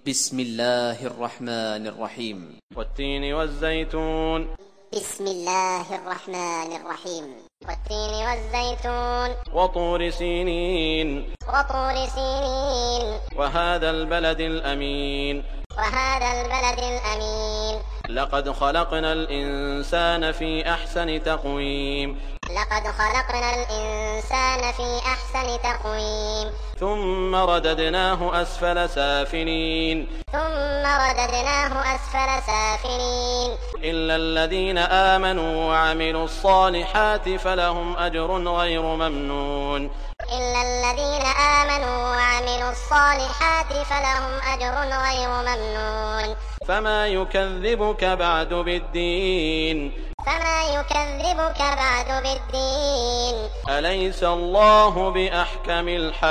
بسم الله الرحمن الرحيم. والتين والزيتون. بسم الله الرحمن الرحيم. والتين والزيتون. وطور سينين. وطور سينين. وهذا البلد الأمين. وهذا البلد الأمين. لقد خلقنا الإنسان في أحسن تقويم. لقد خلقنا الإنسان في أحسن تقويم. ثم رددناه أسفل سافلين. ثم رددناه أسفل سافلين. إلا الذين آمنوا وعملوا الصالحات فلهم أجر غير ممنون. إلا الذين آمنوا وعملوا الصالحات فلهم أجر غير ممنون. فما يكذبك بعد بالدين. فما يكذبك بعد بالدين. أليس الله بأحكم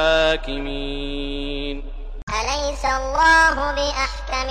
الحاكمين. أليس الله بأحكم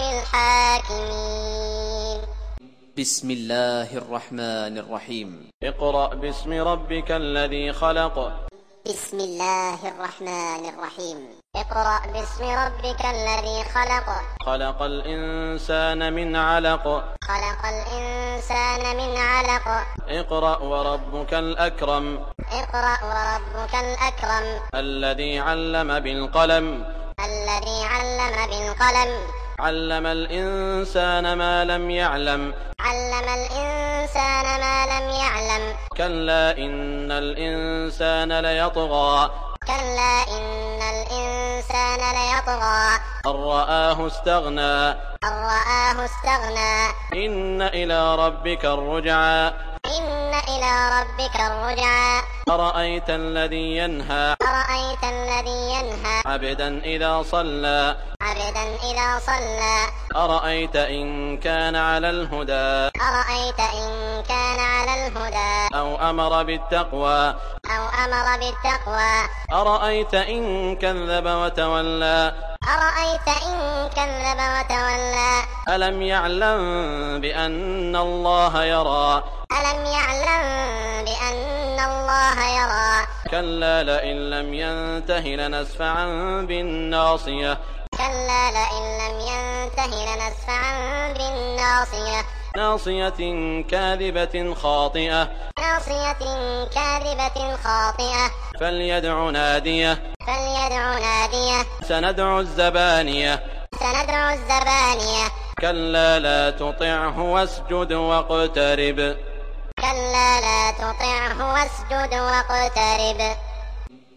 الحاكمين. بسم الله الرحمن الرحيم. اقرأ باسم ربك الذي خلق. بسم الله الرحمن الرحيم. اقرأ باسم ربك الذي خلق. خلق الإنسان من علق. خلق الإنسان من علق. اقرأ وربك الأكرم. اقرأ وربك الأكرم. الذي علم بالقلم. الذي علم بالقلم. علم الإنسان ما لم يعلم. علم الإنسان ما لم يعلم. كلا إن الإنسان ليطغى. كلا إن الإنسان ليطغى. أن رآه استغنى. أن رآه استغنى. إن إلى ربك الرجعى. إن إلى ربك الرجعى. أرأيت الذي ينهى. أرأيت الذي ينهى. عبدا إذا صلى. عبدا إذا صلى. أرأيت إن كان على الهدى. أرأيت إن كان على الهدى. أو أمر بالتقوى. أو أمر بالتقوى. أرأيت إن كذب وتولى. أرأيت إن كذب وتولى. ألم يعلم بأن الله يرى. ألم يعلم بأن الله يرى. كلا لئن لم ينته لنسفعا بالناصية. كلا لئن لم ينته لنسفعا بالناصية. ناصية كاذبة خاطئة. ناصية كاذبة خاطئة. فليدع ناديه. فليدع ناديه. سندع الزبانية. سندع الزبانية. كلا لا تطعه واسجد واقترب. كلا لا تطعه واسجد واقترب.